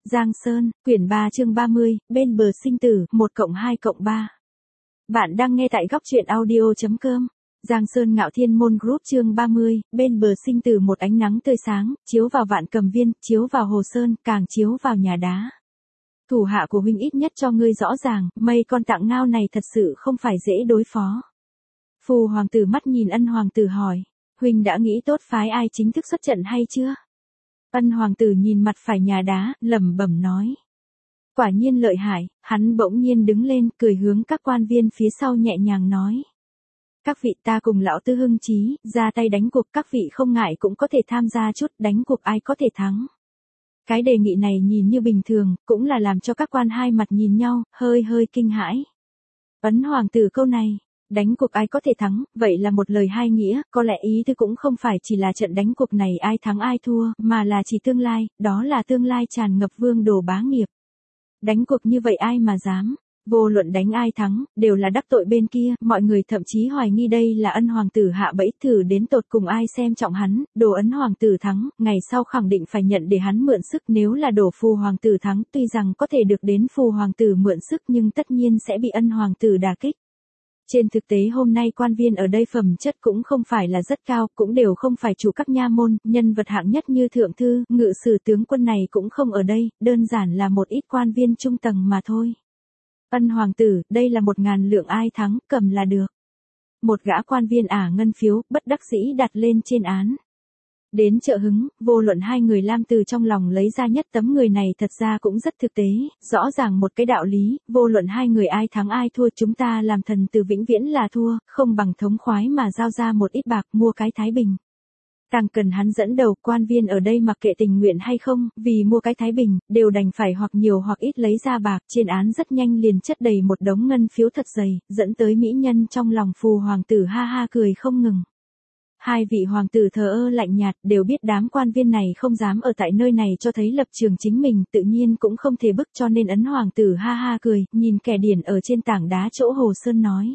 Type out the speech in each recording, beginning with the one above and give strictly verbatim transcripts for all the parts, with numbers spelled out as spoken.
Giang Sơn, quyển ba chương ba mươi, bên bờ sinh tử, một cộng hai cộng ba. Bạn đang nghe tại góc truyện audio.com. Giang Sơn Ngạo Thiên Môn Group chương ba mươi, bên bờ sinh tử, một ánh nắng tươi sáng, chiếu vào Vạn Cầm Viên, chiếu vào Hồ Sơn, càng chiếu vào nhà đá. Thủ hạ của huynh ít nhất cho ngươi rõ ràng, mây con tạng ngao này thật sự không phải dễ đối phó. Phù hoàng tử mắt nhìn Ân hoàng tử hỏi, huynh đã nghĩ tốt phái ai chính thức xuất trận hay chưa? Ân hoàng tử nhìn mặt phải nhà đá, lẩm bẩm nói. Quả nhiên lợi hại, hắn bỗng nhiên đứng lên, cười hướng các quan viên phía sau nhẹ nhàng nói. Các vị, ta cùng lão tư hưng chí, ra tay đánh cuộc, các vị không ngại cũng có thể tham gia chút, đánh cuộc ai có thể thắng. Cái đề nghị này nhìn như bình thường, cũng là làm cho các quan hai mặt nhìn nhau, hơi hơi kinh hãi. Ấn hoàng tử câu này, đánh cuộc ai có thể thắng, vậy là một lời hai nghĩa, có lẽ ý tư cũng không phải chỉ là trận đánh cuộc này ai thắng ai thua, mà là chỉ tương lai, đó là tương lai tràn ngập vương đồ bá nghiệp. Đánh cuộc như vậy ai mà dám, vô luận đánh ai thắng, đều là đắc tội bên kia, mọi người thậm chí hoài nghi đây là Ân hoàng tử hạ bẫy thử đến tột cùng ai xem trọng hắn, đồ Ấn hoàng tử thắng, ngày sau khẳng định phải nhận để hắn mượn sức, nếu là đổ Phù hoàng tử thắng, tuy rằng có thể được đến Phù hoàng tử mượn sức nhưng tất nhiên sẽ bị Ân hoàng tử đả kích. Trên thực tế hôm nay quan viên ở đây phẩm chất cũng không phải là rất cao, cũng đều không phải chủ các nha môn, nhân vật hạng nhất như thượng thư, ngự sử tướng quân này cũng không ở đây, đơn giản là một ít quan viên trung tầng mà thôi. Ân hoàng tử, đây là một ngàn lượng ai thắng, cầm là được. Một gã quan viên ả ngân phiếu, bất đắc dĩ đặt lên trên án. Đến trợ hứng, vô luận hai người Lam từ trong lòng lấy ra nhất tấm người này thật ra cũng rất thực tế, rõ ràng một cái đạo lý, vô luận hai người ai thắng ai thua, chúng ta làm thần từ vĩnh viễn là thua, không bằng thống khoái mà giao ra một ít bạc mua cái thái bình. Càng cần hắn dẫn đầu, quan viên ở đây mặc kệ tình nguyện hay không, vì mua cái thái bình, đều đành phải hoặc nhiều hoặc ít lấy ra bạc, trên án rất nhanh liền chất đầy một đống ngân phiếu thật dày, dẫn tới mỹ nhân trong lòng Phù hoàng tử ha ha cười không ngừng. Hai vị hoàng tử thờ ơ lạnh nhạt, đều biết đám quan viên này không dám ở tại nơi này cho thấy lập trường chính mình, tự nhiên cũng không thể bức, cho nên Ấn hoàng tử ha ha cười, nhìn kẻ điển ở trên tảng đá chỗ Hồ Sơn nói.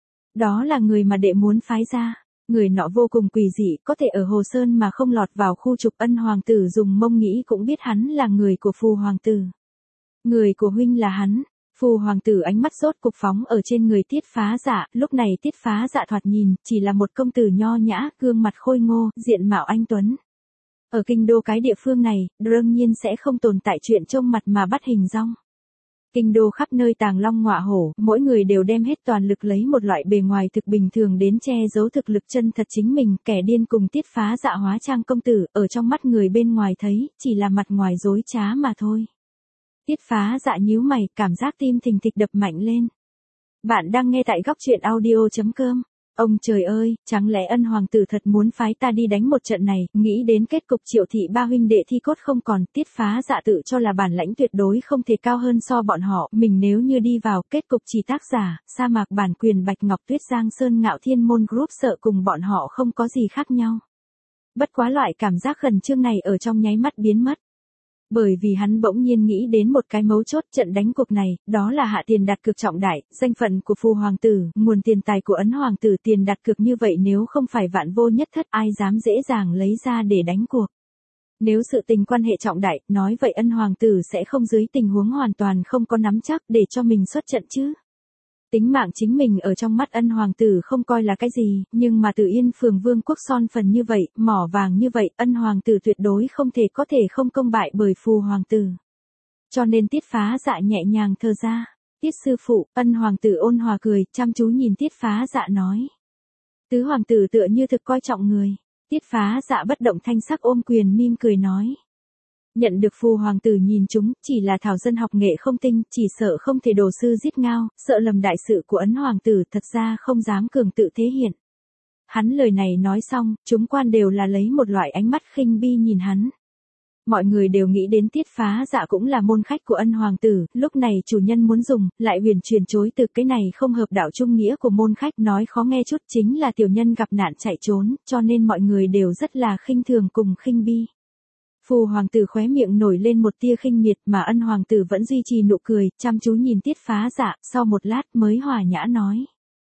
Đó là người mà đệ muốn phái ra. Người nọ vô cùng quỷ dị, có thể ở Hồ Sơn mà không lọt vào khu trục. Ân hoàng tử dùng mông nghĩ cũng biết hắn là người của Phù hoàng tử. Người của huynh là hắn. Phù hoàng tử ánh mắt rốt cục phóng ở trên người Tiết Phá Dạ, lúc này Tiết Phá Dạ thoạt nhìn, chỉ là một công tử nho nhã, gương mặt khôi ngô, diện mạo anh tuấn. Ở kinh đô cái địa phương này, đương nhiên sẽ không tồn tại chuyện trông mặt mà bắt hình dong. Kinh đô khắp nơi tàng long ngọa hổ, mỗi người đều đem hết toàn lực lấy một loại bề ngoài thực bình thường đến che giấu thực lực chân thật chính mình, kẻ điên cùng Tiết Phá Dạ hóa trang công tử, ở trong mắt người bên ngoài thấy, chỉ là mặt ngoài dối trá mà thôi. Tiết Phá Dạ nhíu mày, cảm giác tim thình thịch đập mạnh lên. Bạn đang nghe tại góc truyện audio.com. Ông trời ơi, chẳng lẽ Ân hoàng tử thật muốn phái ta đi đánh một trận này, nghĩ đến kết cục Triệu thị ba huynh đệ thi cốt không còn, Tiết Phá Dạ tự cho là bản lãnh tuyệt đối không thể cao hơn so bọn họ, mình nếu như đi vào, kết cục chỉ tác giả, sa mạc bản quyền Bạch Ngọc Tuyết Giang Sơn Ngạo Thiên Môn Group sợ cùng bọn họ không có gì khác nhau. Bất quá loại cảm giác khẩn trương này ở trong nháy mắt biến mất. Bởi vì hắn bỗng nhiên nghĩ đến một cái mấu chốt trận đánh cuộc này, đó là hạ tiền đặt cược trọng đại, danh phận của Phù hoàng tử, nguồn tiền tài của Ấn hoàng tử, tiền đặt cược như vậy nếu không phải vạn vô nhất thất ai dám dễ dàng lấy ra để đánh cuộc. Nếu sự tình quan hệ trọng đại, nói vậy Ân hoàng tử sẽ không dưới tình huống hoàn toàn không có nắm chắc để cho mình xuất trận chứ. Tính mạng chính mình ở trong mắt Ân hoàng tử không coi là cái gì, nhưng mà Từ Yên Phường vương quốc son phần như vậy, mỏ vàng như vậy, Ân hoàng tử tuyệt đối không thể có thể không công bại bởi Phù hoàng tử. Cho nên Tiết Phá Dạ nhẹ nhàng thở ra. Tiết sư phụ, Ân hoàng tử ôn hòa cười, chăm chú nhìn Tiết Phá Dạ nói. Tứ hoàng tử tựa như thực coi trọng người. Tiết Phá Dạ bất động thanh sắc ôm quyền mỉm cười nói. Nhận được Phù hoàng tử nhìn chúng, chỉ là thảo dân học nghệ không tinh, chỉ sợ không thể đồ sư giết ngao, sợ lầm đại sự của Ấn hoàng tử, thật ra không dám cường tự thể hiện. Hắn lời này nói xong, chúng quan đều là lấy một loại ánh mắt khinh bi nhìn hắn. Mọi người đều nghĩ đến Tiết Phá Dạ cũng là môn khách của Ân hoàng tử, lúc này chủ nhân muốn dùng, lại huyền truyền chối từ cái này không hợp đạo trung nghĩa của môn khách, nói khó nghe chút chính là tiểu nhân gặp nạn chạy trốn, cho nên mọi người đều rất là khinh thường cùng khinh bi. Phù hoàng tử khóe miệng nổi lên một tia khinh miệt mà Ân hoàng tử vẫn duy trì nụ cười, chăm chú nhìn Tiết Phá Dạ, sau một lát mới hòa nhã nói.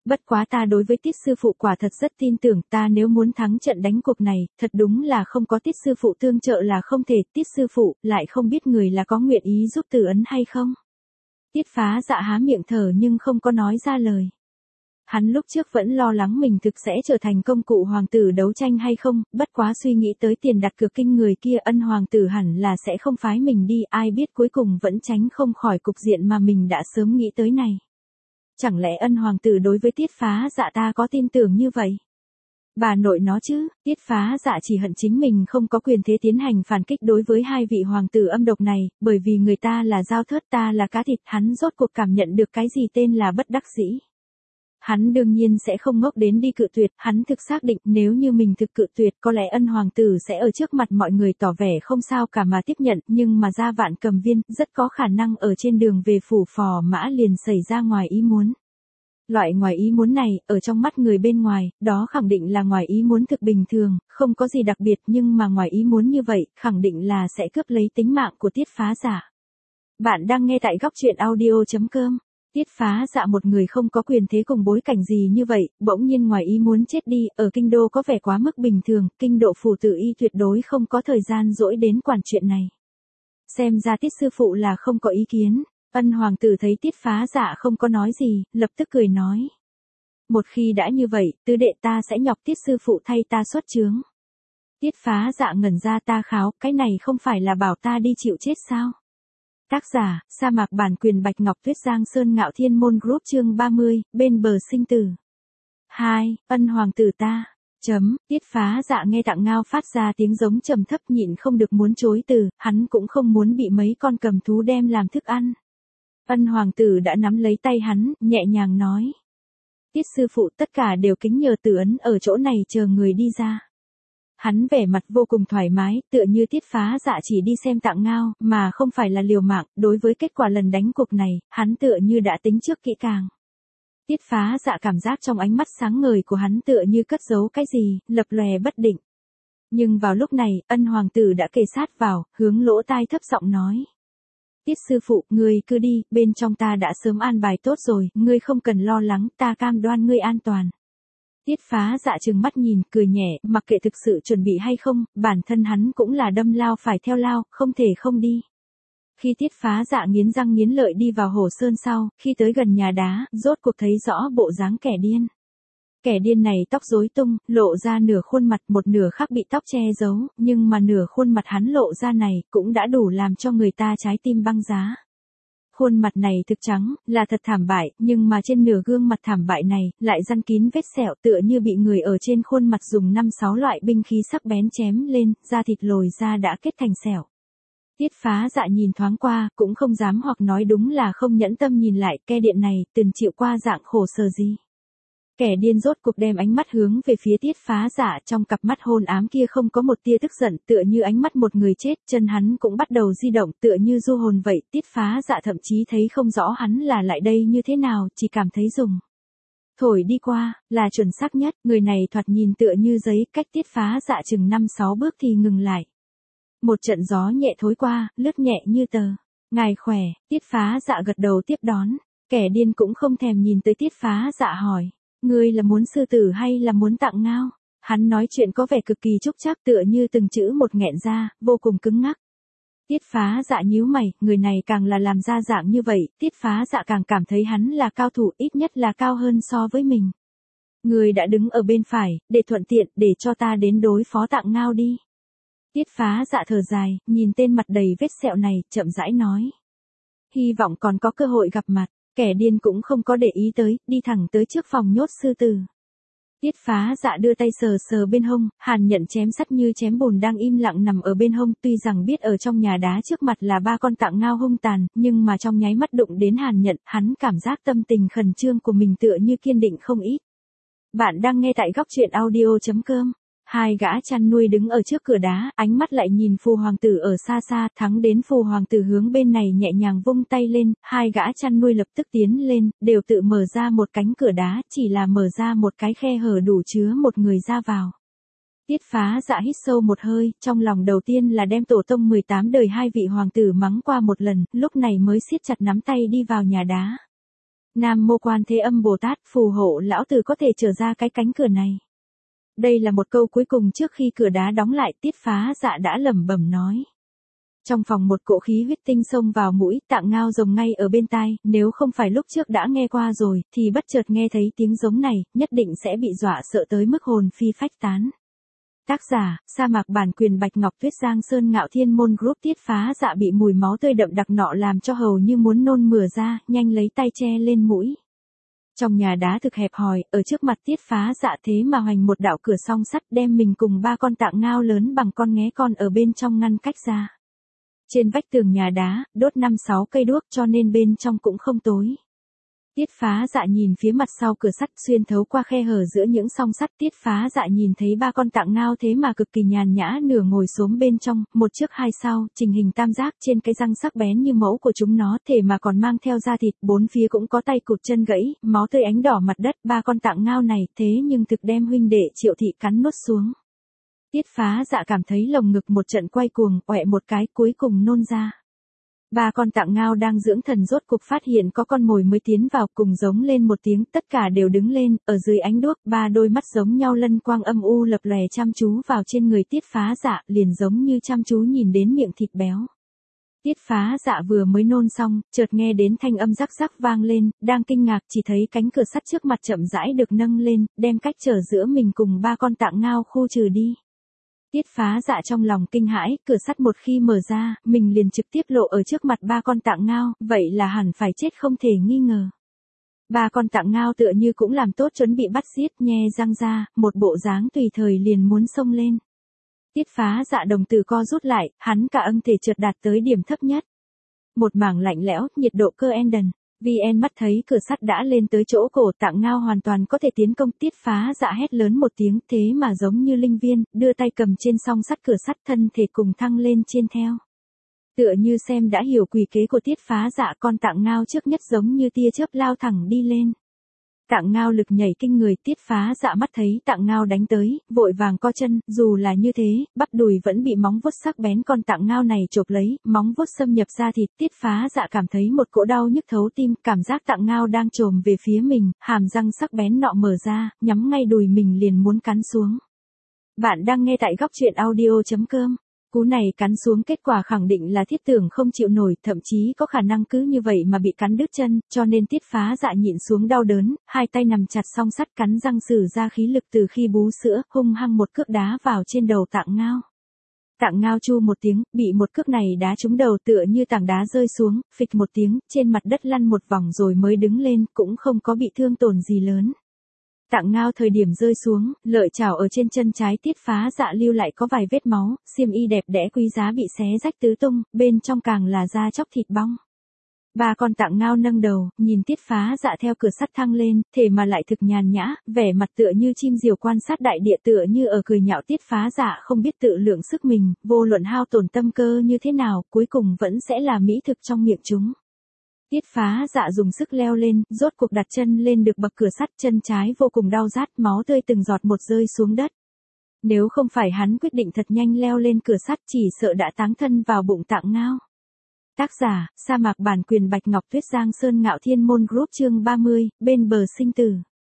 Bất quá ta đối với Tiết sư phụ quả thật rất tin tưởng, ta nếu muốn thắng trận đánh cuộc này, thật đúng là không có Tiết sư phụ tương trợ là không thể. Tiết sư phụ, lại không biết người là có nguyện ý giúp Từ Ấn hay không? Tiết Phá Dạ há miệng thở nhưng không có nói ra lời. Hắn lúc trước vẫn lo lắng mình thực sẽ trở thành công cụ hoàng tử đấu tranh hay không, bất quá suy nghĩ tới tiền đặt cược kinh người kia, Ân hoàng tử hẳn là sẽ không phái mình đi, ai biết cuối cùng vẫn tránh không khỏi cục diện mà mình đã sớm nghĩ tới này. Chẳng lẽ Ân hoàng tử đối với Tiết Phá Dạ ta có tin tưởng như vậy? Bà nội nó chứ, Tiết Phá Dạ chỉ hận chính mình không có quyền thế tiến hành phản kích đối với hai vị hoàng tử âm độc này, bởi vì người ta là dao thớt, ta là cá thịt, hắn rốt cuộc cảm nhận được cái gì tên là bất đắc dĩ. Hắn đương nhiên sẽ không ngốc đến đi cự tuyệt, hắn thực xác định nếu như mình thực cự tuyệt có lẽ Ân hoàng tử sẽ ở trước mặt mọi người tỏ vẻ không sao cả mà tiếp nhận, nhưng mà ra Vạn Cầm Viên, rất có khả năng ở trên đường về phủ Phò Mã liền xảy ra ngoài ý muốn. Loại ngoài ý muốn này, ở trong mắt người bên ngoài, đó khẳng định là ngoài ý muốn thực bình thường, không có gì đặc biệt, nhưng mà ngoài ý muốn như vậy, khẳng định là sẽ cướp lấy tính mạng của Tiết Phá Dạ. Bạn đang nghe tại góc truyện audio chấm com. Tiết Phá Dạ một người không có quyền thế cùng bối cảnh gì như vậy, bỗng nhiên ngoài ý muốn chết đi, ở kinh đô có vẻ quá mức bình thường, kinh độ phủ tử y tuyệt đối không có thời gian dỗi đến quản chuyện này. Xem ra Tiết sư phụ là không có ý kiến. Ân hoàng tử thấy Tiết Phá Dạ không có nói gì, lập tức cười nói. Một khi đã như vậy, tứ đệ ta sẽ nhọc Tiết sư phụ thay ta xuất chướng. Tiết Phá Dạ ngẩn ra, ta kháo, cái này không phải là bảo ta đi chịu chết sao? Tác giả, sa mạc bản quyền Bạch Ngọc Tuyết, Giang Sơn Ngạo Thiên Môn Group, chương ba mươi, bên bờ sinh tử. hai. Ân hoàng tử ta. Chấm, Tiết Phá Dạ nghe Tạng Ngao phát ra tiếng giống trầm thấp, nhịn không được muốn chối từ, hắn cũng không muốn bị mấy con cầm thú đem làm thức ăn. Ân hoàng tử đã nắm lấy tay hắn, nhẹ nhàng nói. Tiết sư phụ, tất cả đều kính nhờ Từ Ấn ở chỗ này chờ người đi ra. Hắn vẻ mặt vô cùng thoải mái, tựa như Tiết Phá Dạ chỉ đi xem Tạng Ngao, mà không phải là liều mạng, đối với kết quả lần đánh cuộc này, hắn tựa như đã tính trước kỹ càng. Tiết Phá Dạ cảm giác trong ánh mắt sáng ngời của hắn tựa như cất giấu cái gì, lập lòe bất định. Nhưng vào lúc này, Ân hoàng tử đã kề sát vào, hướng lỗ tai thấp giọng nói. Tiết sư phụ, ngươi cứ đi, bên trong ta đã sớm an bài tốt rồi, ngươi không cần lo lắng, ta cam đoan ngươi an toàn. Tiết Phá Dạ trừng mắt nhìn, cười nhẹ, mặc kệ thực sự chuẩn bị hay không, bản thân hắn cũng là đâm lao phải theo lao, không thể không đi. Khi Tiết Phá Dạ nghiến răng nghiến lợi đi vào Hồ Sơn sau, khi tới gần nhà đá, rốt cuộc thấy rõ bộ dáng kẻ điên. Kẻ điên này tóc rối tung, lộ ra nửa khuôn mặt, một nửa khác bị tóc che giấu, nhưng mà nửa khuôn mặt hắn lộ ra này, cũng đã đủ làm cho người ta trái tim băng giá. Khuôn mặt này thực trắng, là thật thảm bại, nhưng mà trên nửa gương mặt thảm bại này, lại răn kín vết sẹo tựa như bị người ở trên khuôn mặt dùng năm sáu loại binh khí sắc bén chém lên, da thịt lồi ra đã kết thành sẹo. Tiết Phá Dạ nhìn thoáng qua, cũng không dám hoặc nói đúng là không nhẫn tâm nhìn lại, ke điện này, từng chịu qua dạng khổ sở gì. Kẻ điên rốt cuộc đem ánh mắt hướng về phía Tiết Phá Dạ, trong cặp mắt hôn ám kia không có một tia tức giận, tựa như ánh mắt một người chết, chân hắn cũng bắt đầu di động, tựa như du hồn vậy. Tiết Phá Dạ thậm chí thấy không rõ hắn là lại đây như thế nào, chỉ cảm thấy dùng thổi đi qua, là chuẩn xác nhất, người này thoạt nhìn tựa như giấy, cách Tiết Phá Dạ chừng năm sáu bước thì ngừng lại. Một trận gió nhẹ thối qua, lướt nhẹ như tờ. Ngài khỏe, Tiết Phá Dạ gật đầu tiếp đón, kẻ điên cũng không thèm nhìn tới Tiết Phá Dạ hỏi. Ngươi là muốn sư tử hay là muốn Tạng Ngao? Hắn nói chuyện có vẻ cực kỳ trúc trác, tựa như từng chữ một nghẹn ra, vô cùng cứng ngắc. Tiết Phá Dạ nhíu mày, người này càng là làm ra dạng như vậy, Tiết Phá Dạ càng cảm thấy hắn là cao thủ, ít nhất là cao hơn so với mình. Ngươi đã đứng ở bên phải, để thuận tiện, để cho ta đến đối phó Tạng Ngao đi. Tiết Phá Dạ thở dài, nhìn tên mặt đầy vết sẹo này, chậm rãi nói. Hy vọng còn có cơ hội gặp mặt. Kẻ điên cũng không có để ý tới, đi thẳng tới trước phòng nhốt sư tử. Tiết Phá Dạ đưa tay sờ sờ bên hông, Hàn Nhận chém sắt như chém bùn đang im lặng nằm ở bên hông, tuy rằng biết ở trong nhà đá trước mặt là ba con Tạng Ngao hung tàn, nhưng mà trong nháy mắt đụng đến Hàn Nhận, hắn cảm giác tâm tình khẩn trương của mình tựa như kiên định không ít. Bạn đang nghe tại góc truyện audio chấm com. Hai gã chăn nuôi đứng ở trước cửa đá, ánh mắt lại nhìn phù hoàng tử ở xa xa, thắng đến phù hoàng tử hướng bên này nhẹ nhàng vung tay lên, hai gã chăn nuôi lập tức tiến lên, đều tự mở ra một cánh cửa đá, chỉ là mở ra một cái khe hở đủ chứa một người ra vào. Tiết Phá Dạ hít sâu một hơi, trong lòng đầu tiên là đem tổ tông mười tám đời hai vị hoàng tử mắng qua một lần, lúc này mới siết chặt nắm tay đi vào nhà đá. Nam Mô Quan Thế Âm Bồ Tát, phù hộ lão tử có thể trở ra cái cánh cửa này. Đây là một câu cuối cùng trước khi cửa đá đóng lại, Tiết Phá Dạ đã lẩm bẩm nói. Trong phòng một cỗ khí huyết tinh xông vào mũi, Tạng Ngao rồng ngay ở bên tai, nếu không phải lúc trước đã nghe qua rồi, thì bất chợt nghe thấy tiếng giống này, nhất định sẽ bị dọa sợ tới mức hồn phi phách tán. Tác giả, sa mạc bản quyền Bạch Ngọc Tuyết, Giang Sơn Ngạo Thiên Môn Group. Tiết Phá Dạ bị mùi máu tươi đậm đặc nọ làm cho hầu như muốn nôn mửa ra, nhanh lấy tay che lên mũi. Trong nhà đá thực hẹp hòi, ở trước mặt Tiết Phá Dạ thế mà hoành một đạo cửa song sắt đem mình cùng ba con Tạng Ngao lớn bằng con nghé con ở bên trong ngăn cách ra. Trên vách tường nhà đá, đốt năm sáu cây đuốc cho nên bên trong cũng không tối. Tiết Phá Dạ nhìn phía mặt sau cửa sắt, xuyên thấu qua khe hở giữa những song sắt, Tiết Phá Dạ nhìn thấy ba con Tạng Ngao thế mà cực kỳ nhàn nhã nửa ngồi xổm bên trong, một trước hai sau, trình hình tam giác, trên cái răng sắc bén như mẫu của chúng nó, thể mà còn mang theo da thịt, bốn phía cũng có tay cụt chân gãy, máu tươi ánh đỏ mặt đất. Ba con Tạng Ngao này thế nhưng thực đem huynh đệ Triệu Thị cắn nuốt xuống. Tiết Phá Dạ cảm thấy lồng ngực một trận quay cuồng, ọe một cái, cuối cùng nôn ra. Ba con Tạng Ngao đang dưỡng thần rốt cục phát hiện có con mồi mới tiến vào, cùng giống lên một tiếng, tất cả đều đứng lên, ở dưới ánh đuốc, ba đôi mắt giống nhau lân quang âm u lập lòe chăm chú vào trên người Tiết Phá Dạ, liền giống như chăm chú nhìn đến miệng thịt béo. Tiết Phá Dạ vừa mới nôn xong, chợt nghe đến thanh âm rắc rắc vang lên, đang kinh ngạc chỉ thấy cánh cửa sắt trước mặt chậm rãi được nâng lên, đem cách trở giữa mình cùng ba con Tạng Ngao khu trừ đi. Tiết Phá Dạ trong lòng kinh hãi, cửa sắt một khi mở ra, mình liền trực tiếp lộ ở trước mặt ba con Tạng Ngao, vậy là hẳn phải chết không thể nghi ngờ. Ba con Tạng Ngao tựa như cũng làm tốt chuẩn bị bắt giết, nhe răng ra, một bộ dáng tùy thời liền muốn xông lên. Tiết Phá Dạ đồng tử co rút lại, hắn cả âm thể chợt đạt tới điểm thấp nhất. Một mảng lạnh lẽo, nhiệt độ cơ Enden. vê en mắt thấy cửa sắt đã lên tới chỗ cổ, Tạng Ngao hoàn toàn có thể tiến công. Tiết Phá Dạ hét lớn một tiếng, thế mà giống như linh viên, đưa tay cầm trên song sắt cửa sắt, thân thể cùng thăng lên trên theo. Tựa như xem đã hiểu quỷ kế của Tiết Phá Dạ, con Tạng Ngao trước nhất giống như tia chớp lao thẳng đi lên. Tạng Ngao lực nhảy kinh người, Tiết Phá Dạ mắt thấy Tạng Ngao đánh tới, vội vàng co chân, dù là như thế, bắp đùi vẫn bị móng vuốt sắc bén con Tạng Ngao này chộp lấy, móng vuốt xâm nhập ra thịt. Tiết Phá Dạ cảm thấy một cỗ đau nhức thấu tim, cảm giác Tạng Ngao đang chồm về phía mình, hàm răng sắc bén nọ mở ra, nhắm ngay đùi mình liền muốn cắn xuống. Bạn đang nghe tại góc truyện audio chấm com. Cú này cắn xuống kết quả khẳng định là Thiết Tưởng không chịu nổi, thậm chí có khả năng cứ như vậy mà bị cắn đứt chân, cho nên Tiết Phá Dạ nhịn xuống đau đớn, hai tay nằm chặt song sắt, cắn răng sử ra khí lực từ khi bú sữa, hung hăng một cước đá vào trên đầu Tạng Ngao. Tạng Ngao chu một tiếng, bị một cước này đá trúng đầu, tựa như tảng đá rơi xuống, phịch một tiếng, trên mặt đất lăn một vòng rồi mới đứng lên, cũng không có bị thương tổn gì lớn. Tạng Ngao thời điểm rơi xuống, lợi chảo ở trên chân trái Tiết Phá Dạ lưu lại có vài vết máu, xiêm y đẹp đẽ quý giá bị xé rách tứ tung, bên trong càng là da chóc thịt bong. Ba con Tạng Ngao nâng đầu, nhìn Tiết Phá Dạ theo cửa sắt thăng lên, thể mà lại thực nhàn nhã, vẻ mặt tựa như chim diều quan sát đại địa, tựa như ở cười nhạo Tiết Phá Dạ không biết tự lượng sức mình, vô luận hao tổn tâm cơ như thế nào, cuối cùng vẫn sẽ là mỹ thực trong miệng chúng. Tiết Phá Dạ dùng sức leo lên, rốt cuộc đặt chân lên được bậc cửa sắt, chân trái vô cùng đau rát, máu tươi từng giọt một rơi xuống đất. Nếu không phải hắn quyết định thật nhanh leo lên cửa sắt, chỉ sợ đã táng thân vào bụng Tạng Ngao. Tác giả, sa mạc bản quyền Bạch Ngọc Tuyết, Giang Sơn Ngạo Thiên Môn Group. Chương ba mươi, bên bờ sinh tử.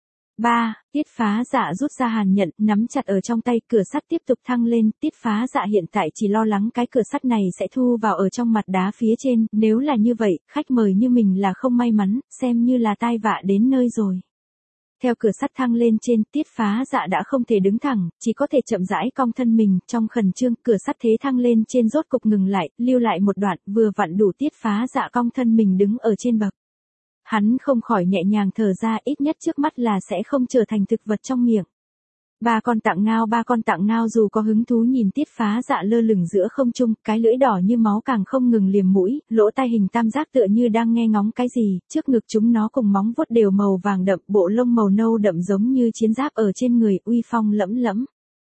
ba. Tiết Phá Dạ rút ra hàn nhận, nắm chặt ở trong tay, cửa sắt tiếp tục thăng lên. Tiết Phá Dạ hiện tại chỉ lo lắng cái cửa sắt này sẽ thu vào ở trong mặt đá phía trên, nếu là như vậy, khách mời như mình là không may mắn, xem như là tai vạ đến nơi rồi. Theo cửa sắt thăng lên trên, Tiết Phá Dạ đã không thể đứng thẳng, chỉ có thể chậm rãi cong thân mình, trong khẩn trương, cửa sắt thế thăng lên trên rốt cục ngừng lại, lưu lại một đoạn, vừa vặn đủ Tiết Phá Dạ cong thân mình đứng ở trên bậc. Hắn không khỏi nhẹ nhàng thở ra, ít nhất trước mắt là sẽ không trở thành thực vật trong miệng. Ba con Tạng Ngao, ba con Tạng Ngao dù có hứng thú nhìn Tiết Phá Dạ lơ lửng giữa không trung, cái lưỡi đỏ như máu càng không ngừng liềm mũi, lỗ tai hình tam giác tựa như đang nghe ngóng cái gì, trước ngực chúng nó cùng móng vuốt đều màu vàng đậm, bộ lông màu nâu đậm giống như chiến giáp ở trên người, uy phong lẫm lẫm.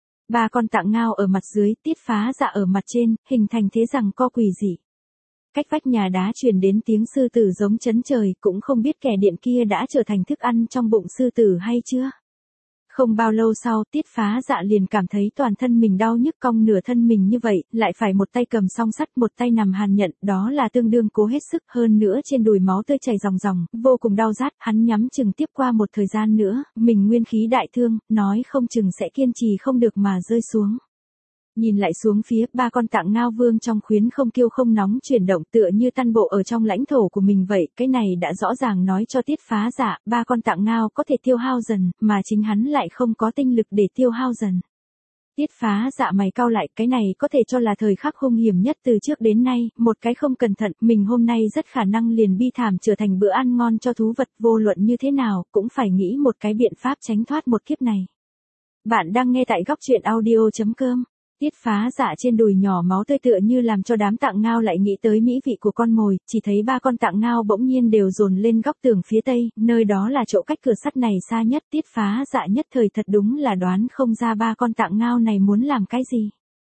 Ba con Tạng Ngao ở mặt dưới, Tiết Phá Dạ ở mặt trên, hình thành thế rằng co quỷ dị. Cách vách nhà đá truyền đến tiếng sư tử giống chấn trời, cũng không biết kẻ điện kia đã trở thành thức ăn trong bụng sư tử hay chưa. Không bao lâu sau, Tiết Phá Dạ liền cảm thấy toàn thân mình đau nhức, cong nửa thân mình như vậy, lại phải một tay cầm song sắt, một tay nằm Hàn Nhận, đó là tương đương cố hết sức, hơn nữa trên đùi máu tươi chảy ròng ròng, vô cùng đau rát, hắn nhắm chừng tiếp qua một thời gian nữa, mình nguyên khí đại thương, nói không chừng sẽ kiên trì không được mà rơi xuống. Nhìn lại xuống phía, ba con Tạng Ngao Vương trong khuyến không kiêu không nóng chuyển động tựa như tăn bộ ở trong lãnh thổ của mình vậy, cái này đã rõ ràng nói cho Tiết Phá Dạ, ba con Tạng Ngao có thể tiêu hao dần, mà chính hắn lại không có tinh lực để tiêu hao dần. Tiết Phá Dạ mày cau lại, cái này có thể cho là thời khắc hung hiểm nhất từ trước đến nay, một cái không cẩn thận, mình hôm nay rất khả năng liền bi thảm trở thành bữa ăn ngon cho thú vật, vô luận như thế nào, cũng phải nghĩ một cái biện pháp tránh thoát một kiếp này. Bạn đang nghe tại góc truyện audio chấm com. Tiết Phá Dạ trên đùi nhỏ máu tươi tựa như làm cho đám Tạng Ngao lại nghĩ tới mỹ vị của con mồi, chỉ thấy ba con Tạng Ngao bỗng nhiên đều dồn lên góc tường phía tây, nơi đó là chỗ cách cửa sắt này xa nhất. Tiết Phá Dạ nhất thời thật đúng là đoán không ra ba con Tạng Ngao này muốn làm cái gì.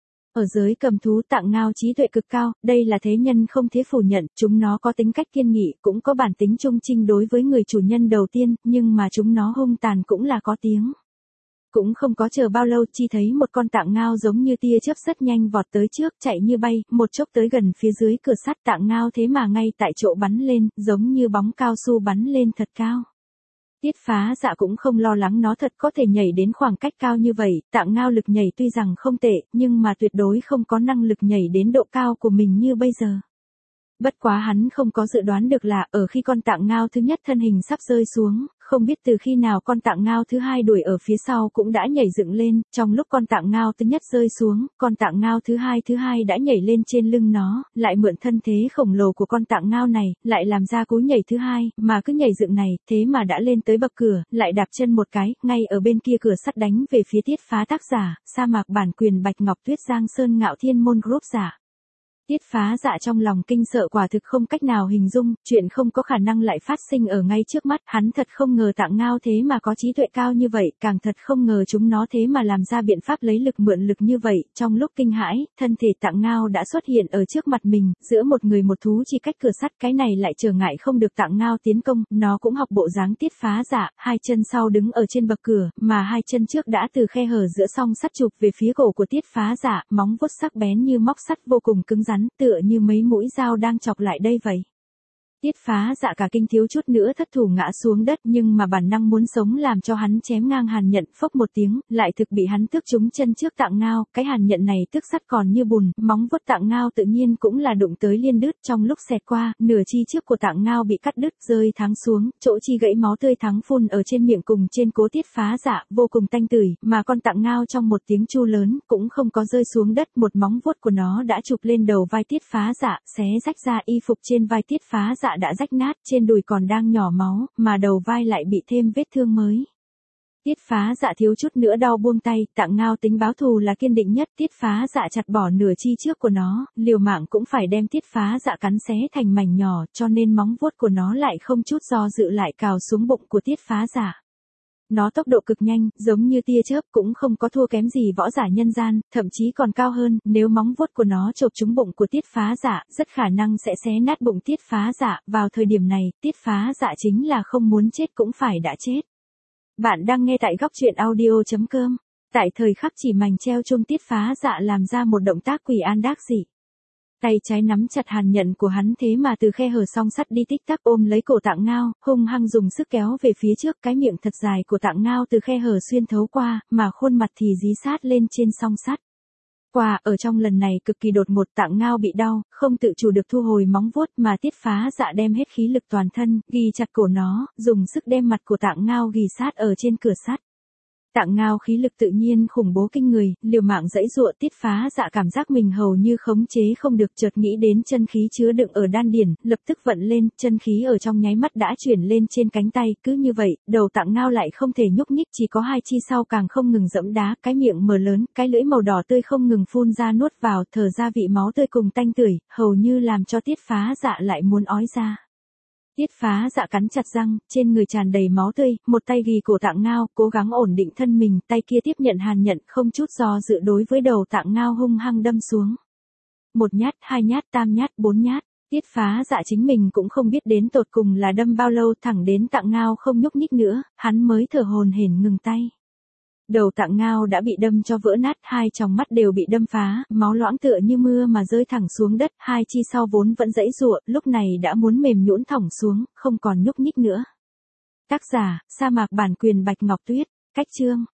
Ở giới cầm thú, Tạng Ngao trí tuệ cực cao, đây là thế nhân không thể phủ nhận, chúng nó có tính cách kiên nghị, cũng có bản tính trung trinh đối với người chủ nhân đầu tiên, nhưng mà chúng nó hung tàn cũng là có tiếng. Cũng không có chờ bao lâu, chi thấy một con Tạng Ngao giống như tia chớp rất nhanh vọt tới trước, chạy như bay, một chốc tới gần phía dưới cửa sắt. Tạng Ngao thế mà ngay tại chỗ bắn lên, giống như bóng cao su bắn lên thật cao. Tiết Phá Dạ cũng không lo lắng nó thật có thể nhảy đến khoảng cách cao như vậy, Tạng Ngao lực nhảy tuy rằng không tệ, nhưng mà tuyệt đối không có năng lực nhảy đến độ cao của mình như bây giờ. Bất quá hắn không có dự đoán được là, ở khi con Tạng Ngao thứ nhất thân hình sắp rơi xuống, không biết từ khi nào con Tạng Ngao thứ hai đuổi ở phía sau cũng đã nhảy dựng lên, trong lúc con Tạng Ngao thứ nhất rơi xuống, con Tạng Ngao thứ hai thứ hai đã nhảy lên trên lưng nó, lại mượn thân thế khổng lồ của con Tạng Ngao này, lại làm ra cú nhảy thứ hai, mà cứ nhảy dựng này, thế mà đã lên tới bậc cửa, lại đạp chân một cái, ngay ở bên kia cửa sắt đánh về phía Tiết Phá tác giả, sa mạc bản quyền Bạch Ngọc Tuyết Giang Sơn Ngạo Thiên Môn Group giả. Tiết Phá Dạ trong lòng kinh sợ quả thực không cách nào hình dung, chuyện không có khả năng lại phát sinh ở ngay trước mắt, hắn thật không ngờ Tạng Ngao thế mà có trí tuệ cao như vậy, càng thật không ngờ chúng nó thế mà làm ra biện pháp lấy lực mượn lực như vậy, trong lúc kinh hãi, thân thể Tạng Ngao đã xuất hiện ở trước mặt mình, giữa một người một thú chỉ cách cửa sắt, cái này lại trở ngại không được Tạng Ngao tiến công, nó cũng học bộ dáng Tiết Phá Dạ, hai chân sau đứng ở trên bậc cửa, mà hai chân trước đã từ khe hở giữa song sắt chụp về phía cổ của Tiết Phá Dạ, móng vuốt sắc bén như móc sắt vô cùng cứng rắn, tựa như mấy mũi dao đang chọc lại đây vậy. Tiết Phá Dạ cả kinh thiếu chút nữa thất thủ ngã xuống đất, nhưng mà bản năng muốn sống làm cho hắn chém ngang Hàn Nhận, phốc một tiếng, lại thực bị hắn tước trúng chân trước Tạng Ngao, cái Hàn Nhận này tức sắt còn như bùn, móng vuốt Tạng Ngao tự nhiên cũng là đụng tới liên đứt, trong lúc xẹt qua, nửa chi trước của Tạng Ngao bị cắt đứt, rơi thắng xuống, chỗ chi gãy máu tươi thắng phun ở trên miệng cùng trên cố Tiết Phá Dạ, vô cùng tanh tưởi, mà con Tạng Ngao trong một tiếng chu lớn, cũng không có rơi xuống đất, một móng vuốt của nó đã chụp lên đầu vai Tiết Phá Dạ, xé rách ra y phục trên vai Tiết Phá Dạ đã rách nát, trên đùi còn đang nhỏ máu, mà đầu vai lại bị thêm vết thương mới. Tiết Phá Dạ thiếu chút nữa đau buông tay, Tạng Ngao tính báo thù là kiên định nhất, Tiết Phá Dạ chặt bỏ nửa chi trước của nó, liều mạng cũng phải đem Tiết Phá Dạ cắn xé thành mảnh nhỏ, cho nên móng vuốt của nó lại không chút do dự lại cào xuống bụng của Tiết Phá Dạ. Nó tốc độ cực nhanh, giống như tia chớp, cũng không có thua kém gì võ giả nhân gian, thậm chí còn cao hơn, nếu móng vuốt của nó chộp trúng bụng của Tiết Phá Dạ, rất khả năng sẽ xé nát bụng Tiết Phá Dạ, vào thời điểm này, Tiết Phá Dạ chính là không muốn chết cũng phải đã chết. Bạn đang nghe tại góc truyện audio chấm com. Tại thời khắc chỉ mảnh treo chuông, Tiết Phá Dạ làm ra một động tác quỷ an đắc dị. Tay trái nắm chặt Hàn Nhận của hắn, thế mà từ khe hở song sắt đi tích tắc ôm lấy cổ Tạng Ngao, hung hăng dùng sức kéo về phía trước, cái miệng thật dài của Tạng Ngao từ khe hở xuyên thấu qua, mà khuôn mặt thì dí sát lên trên song sắt. Qua, ở trong lần này cực kỳ đột ngột, Tạng Ngao bị đau, không tự chủ được thu hồi móng vuốt, mà Tiết Phá Dạ đem hết khí lực toàn thân, ghi chặt cổ nó, dùng sức đem mặt của Tạng Ngao ghi sát ở trên cửa sắt. Tạng Ngao khí lực tự nhiên khủng bố kinh người, liều mạng giãy giụa, Tiết Phá Dạ cảm giác mình hầu như khống chế không được, chợt nghĩ đến chân khí chứa đựng ở đan điển, lập tức vận lên, chân khí ở trong nháy mắt đã chuyển lên trên cánh tay, cứ như vậy, đầu Tạng Ngao lại không thể nhúc nhích, chỉ có hai chi sau càng không ngừng giẫm đá, cái miệng mở lớn, cái lưỡi màu đỏ tươi không ngừng phun ra nuốt vào, thở ra vị máu tươi cùng tanh tưởi, hầu như làm cho Tiết Phá Dạ lại muốn ói ra. Tiết Phá Dạ cắn chặt răng, trên người tràn đầy máu tươi, một tay ghi cổ Tạng Ngao, cố gắng ổn định thân mình, tay kia tiếp nhận Hàn Nhận, không chút do dự đối với đầu Tạng Ngao hung hăng đâm xuống. Một nhát, hai nhát, tam nhát, bốn nhát. Tiết Phá Dạ chính mình cũng không biết đến tột cùng là đâm bao lâu, thẳng đến Tạng Ngao không nhúc nhích nữa, hắn mới thở hổn hển ngừng tay. Đầu Tạng Ngao đã bị đâm cho vỡ nát, hai tròng mắt đều bị đâm phá, máu loãng tựa như mưa mà rơi thẳng xuống đất, hai chi sau vốn vẫn giãy giụa, lúc này đã muốn mềm nhũn thõng xuống, không còn nhúc nhích nữa. Tác giả, sa mạc bản quyền Bạch Ngọc Tuyết, cách chương